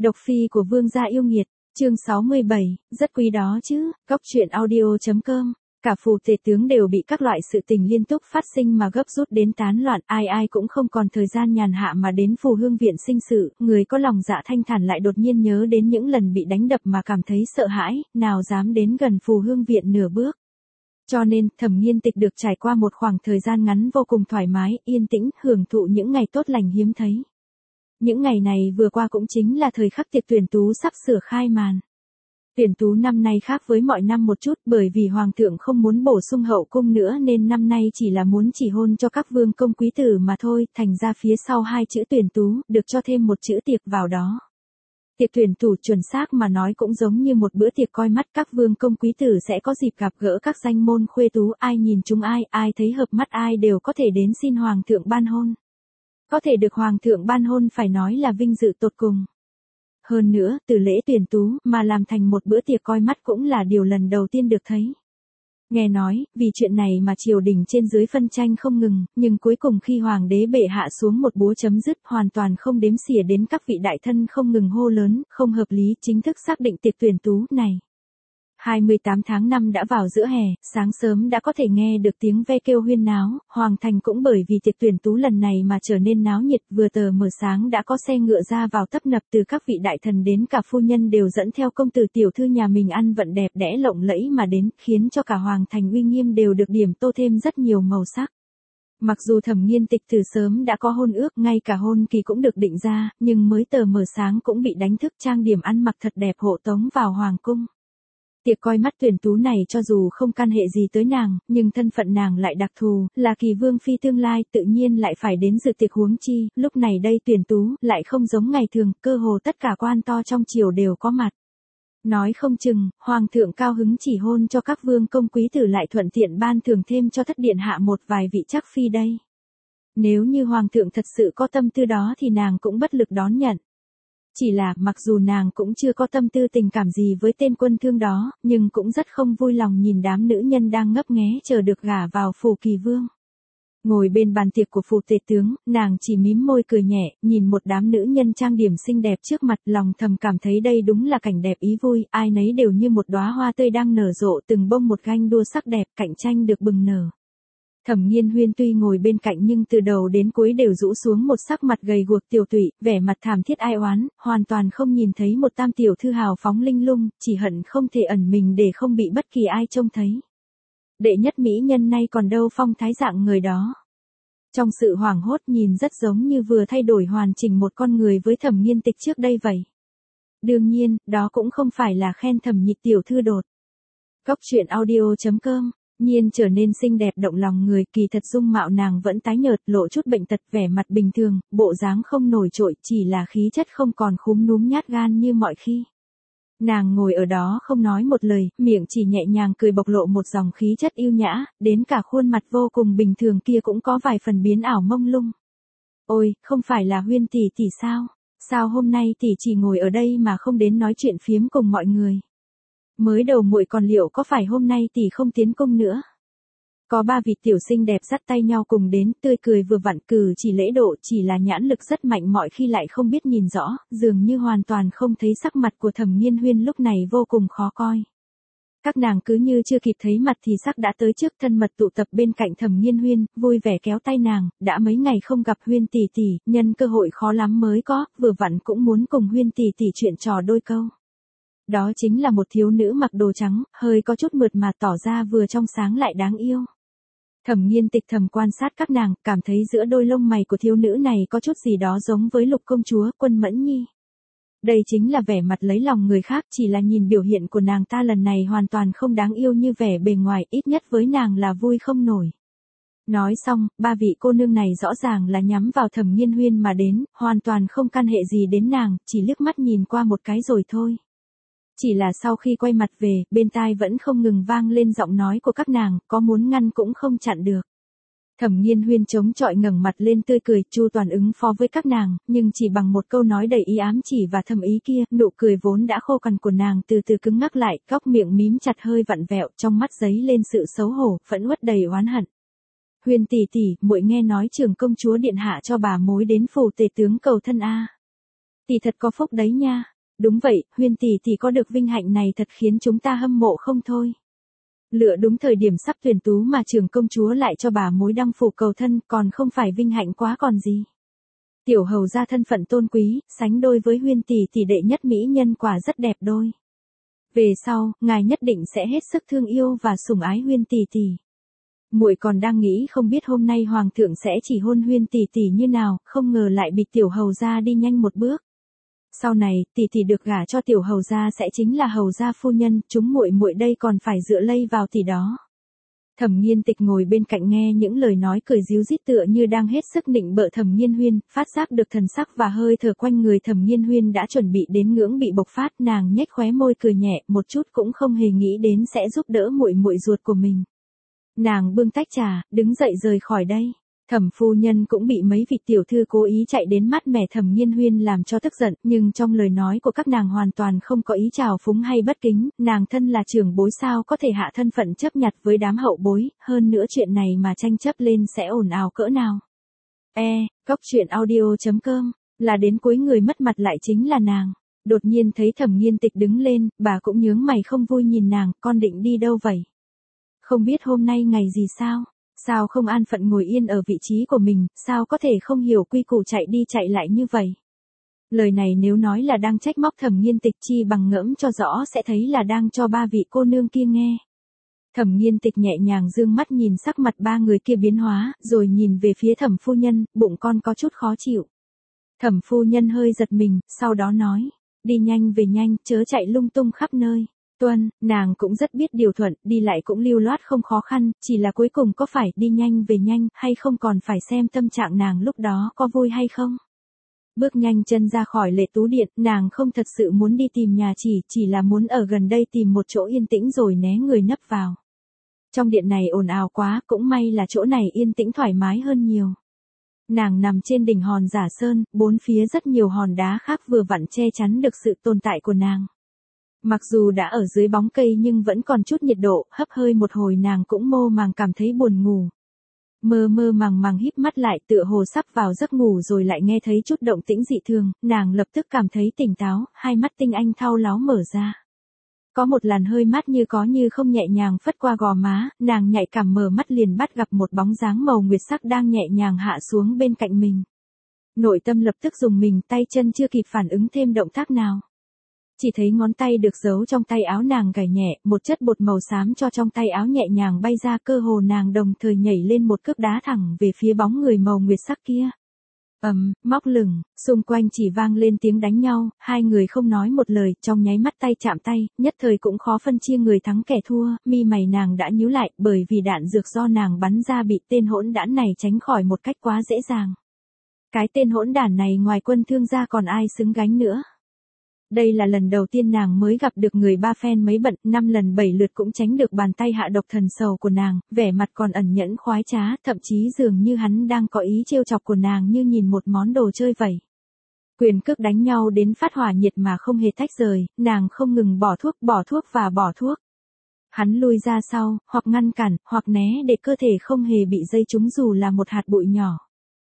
Độc phi của vương gia yêu nghiệt, chương 67, rất quý đó chứ, Cóc truyện audio.com. Cả phù tể tướng đều bị các loại sự tình liên tục phát sinh mà gấp rút đến tán loạn, ai cũng không còn thời gian nhàn hạ mà đến phù hương viện sinh sự, người có lòng dạ thanh thản lại đột nhiên nhớ đến những lần bị đánh đập mà cảm thấy sợ hãi, nào dám đến gần phù hương viện nửa bước. Cho nên, Thẩm Nghiên Tịch được trải qua một khoảng thời gian ngắn vô cùng thoải mái, yên tĩnh, hưởng thụ những ngày tốt lành hiếm thấy. Những ngày này vừa qua cũng chính là thời khắc tiệc tuyển tú sắp sửa khai màn. Tuyển tú năm nay khác với mọi năm một chút, bởi vì Hoàng thượng không muốn bổ sung hậu cung nữa nên năm nay chỉ là muốn chỉ hôn cho các vương công quý tử mà thôi, thành ra phía sau hai chữ tuyển tú, được cho thêm một chữ tiệc vào đó. Tiệc tuyển tú chuẩn xác mà nói cũng giống như một bữa tiệc coi mắt, các vương công quý tử sẽ có dịp gặp gỡ các danh môn khuê tú, ai nhìn chúng ai thấy hợp mắt ai đều có thể đến xin Hoàng thượng ban hôn. Có thể được Hoàng thượng ban hôn phải nói là vinh dự tột cùng. Hơn nữa, từ lễ tuyển tú mà làm thành một bữa tiệc coi mắt cũng là điều lần đầu tiên được thấy. Nghe nói, vì chuyện này mà triều đình trên dưới phân tranh không ngừng, nhưng cuối cùng khi Hoàng đế bệ hạ xuống một búa chấm dứt, hoàn toàn không đếm xỉa đến các vị đại thân không ngừng hô lớn, không hợp lý, chính thức xác định tiệc tuyển tú này. 28 tháng 5 đã vào giữa hè, sáng sớm đã có thể nghe được tiếng ve kêu huyên náo, Hoàng thành cũng bởi vì tiệc tuyển tú lần này mà trở nên náo nhiệt, vừa tờ mờ sáng đã có xe ngựa ra vào tấp nập, từ các vị đại thần đến cả phu nhân đều dẫn theo công tử tiểu thư nhà mình ăn vận đẹp đẽ lộng lẫy mà đến, khiến cho cả Hoàng thành uy nghiêm đều được điểm tô thêm rất nhiều màu sắc. Mặc dù Thẩm Nghiên Tịch từ sớm đã có hôn ước, ngay cả hôn kỳ cũng được định ra, nhưng mới tờ mờ sáng cũng bị đánh thức trang điểm ăn mặc thật đẹp hộ tống vào hoàng cung. Tiệc coi mắt tuyển tú này cho dù không can hệ gì tới nàng, nhưng thân phận nàng lại đặc thù, là kỳ vương phi tương lai, tự nhiên lại phải đến dự tiệc, huống chi, lúc này đây tuyển tú, lại không giống ngày thường, cơ hồ tất cả quan to trong triều đều có mặt. Nói không chừng, Hoàng thượng cao hứng chỉ hôn cho các vương công quý tử lại thuận tiện ban thưởng thêm cho thất điện hạ một vài vị chắc phi đây. Nếu như Hoàng thượng thật sự có tâm tư đó thì nàng cũng bất lực đón nhận. Chỉ là, mặc dù nàng cũng chưa có tâm tư tình cảm gì với tên quân thương đó, nhưng cũng rất không vui lòng nhìn đám nữ nhân đang ngấp nghé chờ được gả vào phủ kỳ vương. Ngồi bên bàn tiệc của phủ tể tướng, nàng chỉ mím môi cười nhẹ, nhìn một đám nữ nhân trang điểm xinh đẹp trước mặt, lòng thầm cảm thấy đây đúng là cảnh đẹp ý vui, ai nấy đều như một đóa hoa tươi đang nở rộ, từng bông một ganh đua sắc đẹp, cạnh tranh được bừng nở. Thẩm Nghiên Huyên tuy ngồi bên cạnh nhưng từ đầu đến cuối đều rũ xuống một sắc mặt gầy guộc tiều tụy, vẻ mặt thảm thiết ai oán, hoàn toàn không nhìn thấy một tam tiểu thư hào phóng linh lung, chỉ hận không thể ẩn mình để không bị bất kỳ ai trông thấy. Đệ nhất mỹ nhân nay còn đâu phong thái dạng người đó. Trong sự hoảng hốt nhìn rất giống như vừa thay đổi hoàn chỉnh một con người với Thẩm Nghiên Tịch trước đây vậy. Đương nhiên, đó cũng không phải là khen Thẩm nhị tiểu thư đột. Cóc truyện audio.com. Nhiên trở nên xinh đẹp động lòng người, kỳ thật dung mạo nàng vẫn tái nhợt, lộ chút bệnh tật, vẻ mặt bình thường, bộ dáng không nổi trội, chỉ là khí chất không còn khúm núm nhát gan như mọi khi. Nàng ngồi ở đó không nói một lời, miệng chỉ nhẹ nhàng cười bộc lộ một dòng khí chất yêu nhã, đến cả khuôn mặt vô cùng bình thường kia cũng có vài phần biến ảo mông lung. Ôi, không phải là Huyên tỷ tỷ sao? Sao hôm nay tỷ chỉ ngồi ở đây mà không đến nói chuyện phiếm cùng mọi người? Mới đầu muội còn liệu có phải hôm nay tỷ không tiến cung nữa? Có ba vị tiểu sinh đẹp dắt tay nhau cùng đến, tươi cười vừa vặn, cử chỉ lễ độ, chỉ là nhãn lực rất mạnh, mọi khi lại không biết nhìn rõ, dường như hoàn toàn không thấy sắc mặt của Thẩm Nghiên Huyên lúc này vô cùng khó coi. Các nàng cứ như chưa kịp thấy mặt thì sắc đã tới trước, thân mật tụ tập bên cạnh Thẩm Nghiên Huyên, vui vẻ kéo tay nàng, đã mấy ngày không gặp Huyên tỷ tỷ, nhân cơ hội khó lắm mới có, vừa vặn cũng muốn cùng Huyên tỷ tỷ chuyện trò đôi câu. Đó chính là một thiếu nữ mặc đồ trắng, hơi có chút mượt mà, tỏ ra vừa trong sáng lại đáng yêu. Thẩm Nghiên Tịch thầm quan sát các nàng, cảm thấy giữa đôi lông mày của thiếu nữ này có chút gì đó giống với Lục công chúa, Quân Mẫn Nhi. Đây chính là vẻ mặt lấy lòng người khác, chỉ là nhìn biểu hiện của nàng ta lần này hoàn toàn không đáng yêu như vẻ bề ngoài, ít nhất với nàng là vui không nổi. Nói xong, ba vị cô nương này rõ ràng là nhắm vào Thẩm Nghiên Huyên mà đến, hoàn toàn không can hệ gì đến nàng, chỉ liếc mắt nhìn qua một cái rồi thôi. Chỉ là sau khi quay mặt về, bên tai vẫn không ngừng vang lên giọng nói của các nàng, có muốn ngăn cũng không chặn được. Thẩm Nghiên Huyên chống chọi ngẩng mặt lên tươi cười, chu toàn ứng phó với các nàng, nhưng chỉ bằng một câu nói đầy ý ám chỉ và thầm ý kia, nụ cười vốn đã khô cằn của nàng từ từ cứng ngắc lại, góc miệng mím chặt hơi vặn vẹo, trong mắt giấy lên sự xấu hổ, phẫn uất đầy oán hận. Huyên tỷ tỷ, muội nghe nói trưởng công chúa điện hạ cho bà mối đến phủ tể tướng cầu thân a. Tỷ thật có phúc đấy nha. Đúng vậy, Huyên tỷ có được vinh hạnh này thật khiến chúng ta hâm mộ không thôi. Lựa đúng thời điểm sắp tuyển tú mà trưởng công chúa lại cho bà mối đăng phủ cầu thân, còn không phải vinh hạnh quá còn gì. Tiểu hầu gia thân phận tôn quý, sánh đôi với Huyên tỷ đệ nhất mỹ nhân quả rất đẹp đôi. Về sau, ngài nhất định sẽ hết sức thương yêu và sủng ái Huyên tỷ. Muội còn đang nghĩ không biết hôm nay hoàng thượng sẽ chỉ hôn Huyên tỷ như nào, không ngờ lại bị tiểu hầu gia đi nhanh một bước. Sau này, tỷ được gả cho tiểu hầu gia sẽ chính là hầu gia phu nhân, chúng muội đây còn phải dựa lây vào tỷ đó. Thẩm Nghiên Tịch ngồi bên cạnh nghe những lời nói cười ríu rít tựa như đang hết sức nịnh bợ Thẩm Nghiên Huyên, phát giác được thần sắc và hơi thở quanh người Thẩm Nghiên Huyên đã chuẩn bị đến ngưỡng bị bộc phát, nàng nhếch khóe môi cười nhẹ, một chút cũng không hề nghĩ đến sẽ giúp đỡ muội ruột của mình. Nàng bưng tách trà, đứng dậy rời khỏi đây. Thẩm phu nhân cũng bị mấy vị tiểu thư cố ý chạy đến mát mẻ Thẩm Nghiên Huyên làm cho tức giận, nhưng trong lời nói của các nàng hoàn toàn không có ý trào phúng hay bất kính, nàng thân là trưởng bối sao có thể hạ thân phận chấp nhặt với đám hậu bối, hơn nữa chuyện này mà tranh chấp lên sẽ ồn ào cỡ nào. Cóc truyện audio.com, là đến cuối người mất mặt lại chính là nàng. Đột nhiên thấy Thẩm Nghiên Tịch đứng lên, bà cũng nhướng mày không vui nhìn nàng, con định đi đâu vậy? Không biết hôm nay ngày gì sao? Sao không an phận ngồi yên ở vị trí của mình, sao có thể không hiểu quy củ chạy đi chạy lại như vậy? Lời này nếu nói là đang trách móc Thẩm Nghiên Tịch chi bằng ngẫm cho rõ sẽ thấy là đang cho ba vị cô nương kia nghe. Thẩm Nghiên Tịch nhẹ nhàng dương mắt nhìn sắc mặt ba người kia biến hóa, rồi nhìn về phía Thẩm phu nhân, bụng con có chút khó chịu. Thẩm phu nhân hơi giật mình, sau đó nói, đi nhanh về nhanh, chớ chạy lung tung khắp nơi. Tuân, nàng cũng rất biết điều thuận, đi lại cũng lưu loát không khó khăn, chỉ là cuối cùng có phải đi nhanh về nhanh, hay không còn phải xem tâm trạng nàng lúc đó có vui hay không. Bước nhanh chân ra khỏi Lệ Tú Điện, nàng không thật sự muốn đi tìm nhà chỉ là muốn ở gần đây tìm một chỗ yên tĩnh rồi né người nấp vào. Trong điện này ồn ào quá, cũng may là chỗ này yên tĩnh thoải mái hơn nhiều. Nàng nằm trên đỉnh hòn Giả Sơn, bốn phía rất nhiều hòn đá khác vừa vặn che chắn được sự tồn tại của nàng. Mặc dù đã ở dưới bóng cây nhưng vẫn còn chút nhiệt độ, hấp hơi một hồi nàng cũng mơ màng cảm thấy buồn ngủ. Mơ màng híp mắt lại tựa hồ sắp vào giấc ngủ rồi lại nghe thấy chút động tĩnh dị thường, nàng lập tức cảm thấy tỉnh táo, hai mắt tinh anh thao láo mở ra. Có một làn hơi mát như có như không nhẹ nhàng phất qua gò má, nàng nhạy cảm mở mắt liền bắt gặp một bóng dáng màu nguyệt sắc đang nhẹ nhàng hạ xuống bên cạnh mình. Nội tâm lập tức dùng mình, tay chân chưa kịp phản ứng thêm động tác nào. Chỉ thấy ngón tay được giấu trong tay áo nàng gảy nhẹ, một chất bột màu xám cho trong tay áo nhẹ nhàng bay ra, cơ hồ nàng đồng thời nhảy lên một cước đá thẳng về phía bóng người màu nguyệt sắc kia. Móc lửng, xung quanh chỉ vang lên tiếng đánh nhau, hai người không nói một lời, trong nháy mắt tay chạm tay, nhất thời cũng khó phân chia người thắng kẻ thua, mi mày nàng đã nhíu lại, bởi vì đạn dược do nàng bắn ra bị tên hỗn đản này tránh khỏi một cách quá dễ dàng. Cái tên hỗn đản này ngoài Quân Thương gia còn ai xứng gánh nữa. Đây là lần đầu tiên nàng mới gặp được người ba phen mấy bận, 5 lần 7 lượt cũng tránh được bàn tay hạ độc thần sầu của nàng, vẻ mặt còn ẩn nhẫn khoái trá, thậm chí dường như hắn đang có ý trêu chọc của nàng như nhìn một món đồ chơi vậy. Quyền cước đánh nhau đến phát hỏa nhiệt mà không hề tách rời, nàng không ngừng bỏ thuốc và bỏ thuốc. Hắn lui ra sau, hoặc ngăn cản, hoặc né để cơ thể không hề bị dây trúng dù là một hạt bụi nhỏ.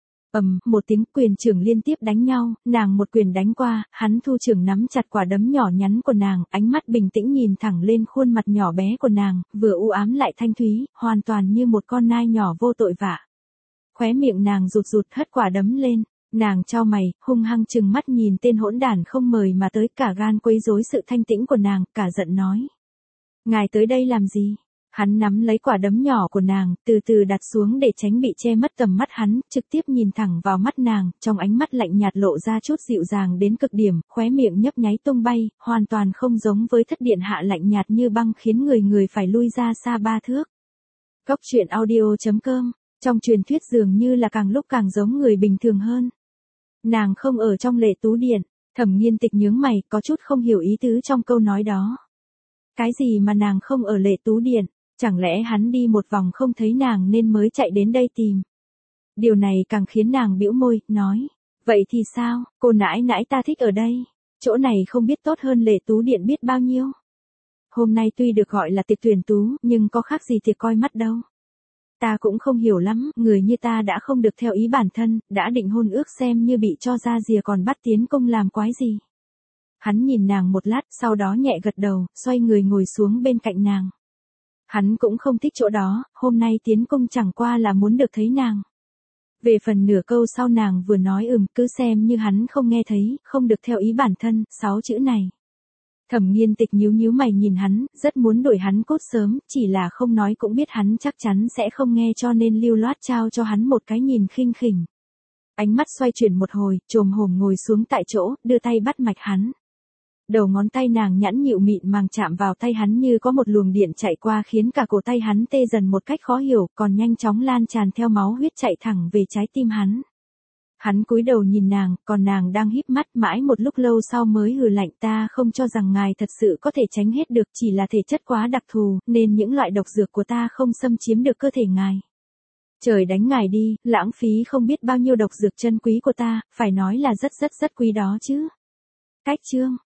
Một tiếng quyền trưởng liên tiếp đánh nhau, nàng một quyền đánh qua, hắn thu trưởng nắm chặt quả đấm nhỏ nhắn của nàng, ánh mắt bình tĩnh nhìn thẳng lên khuôn mặt nhỏ bé của nàng, vừa u ám lại thanh thúy, hoàn toàn như một con nai nhỏ vô tội vạ. Khóe miệng nàng rụt hất quả đấm lên, nàng chau mày, hung hăng trừng mắt nhìn tên hỗn đản không mời mà tới, cả gan quấy rối sự thanh tĩnh của nàng, cả giận nói. Ngài tới đây làm gì? Hắn nắm lấy quả đấm nhỏ của nàng, từ từ đặt xuống để tránh bị che mất tầm mắt hắn, trực tiếp nhìn thẳng vào mắt nàng, trong ánh mắt lạnh nhạt lộ ra chút dịu dàng đến cực điểm, khóe miệng nhấp nháy tung bay, hoàn toàn không giống với Thất điện hạ lạnh nhạt như băng khiến người phải lui ra xa 3 thước. Cóc truyện audio.com, trong truyền thuyết dường như là càng lúc càng giống người bình thường hơn. Nàng không ở trong Lệ Tú Điện, Thẩm Nghiên Tịch nhướng mày, có chút không hiểu ý tứ trong câu nói đó. Cái gì mà nàng không ở Lệ Tú Điện? Chẳng lẽ hắn đi một vòng không thấy nàng nên mới chạy đến đây tìm. Điều này càng khiến nàng bĩu môi, nói. Vậy thì sao, cô nãi nãi ta thích ở đây. Chỗ này không biết tốt hơn Lệ Tú Điện biết bao nhiêu. Hôm nay tuy được gọi là tiệc tuyển tú, nhưng có khác gì tiệc coi mắt đâu. Ta cũng không hiểu lắm, người như ta đã không được theo ý bản thân, đã định hôn ước xem như bị cho ra rìa còn bắt tiến công làm quái gì. Hắn nhìn nàng một lát, sau đó nhẹ gật đầu, xoay người ngồi xuống bên cạnh nàng. Hắn cũng không thích chỗ đó, hôm nay tiến công chẳng qua là muốn được thấy nàng. Về phần nửa câu sau nàng vừa nói cứ xem như hắn không nghe thấy, không được theo ý bản thân, 6 chữ này. Thẩm Nghiên Tịch nhíu nhíu mày nhìn hắn, rất muốn đuổi hắn cút sớm, chỉ là không nói cũng biết hắn chắc chắn sẽ không nghe cho nên lưu loát trao cho hắn một cái nhìn khinh khỉnh. Ánh mắt xoay chuyển một hồi, chồm hổm ngồi xuống tại chỗ, đưa tay bắt mạch hắn. Đầu ngón tay nàng nhẵn nhịu mịn màng chạm vào tay hắn như có một luồng điện chạy qua khiến cả cổ tay hắn tê dần một cách khó hiểu, còn nhanh chóng lan tràn theo máu huyết chạy thẳng về trái tim hắn. Hắn cúi đầu nhìn nàng, còn nàng đang híp mắt mãi một lúc lâu sau mới hừ lạnh, ta không cho rằng ngài thật sự có thể tránh hết được, chỉ là thể chất quá đặc thù, nên những loại độc dược của ta không xâm chiếm được cơ thể ngài. Trời đánh ngài đi, lãng phí không biết bao nhiêu độc dược chân quý của ta, phải nói là rất quý đó chứ. Cách chương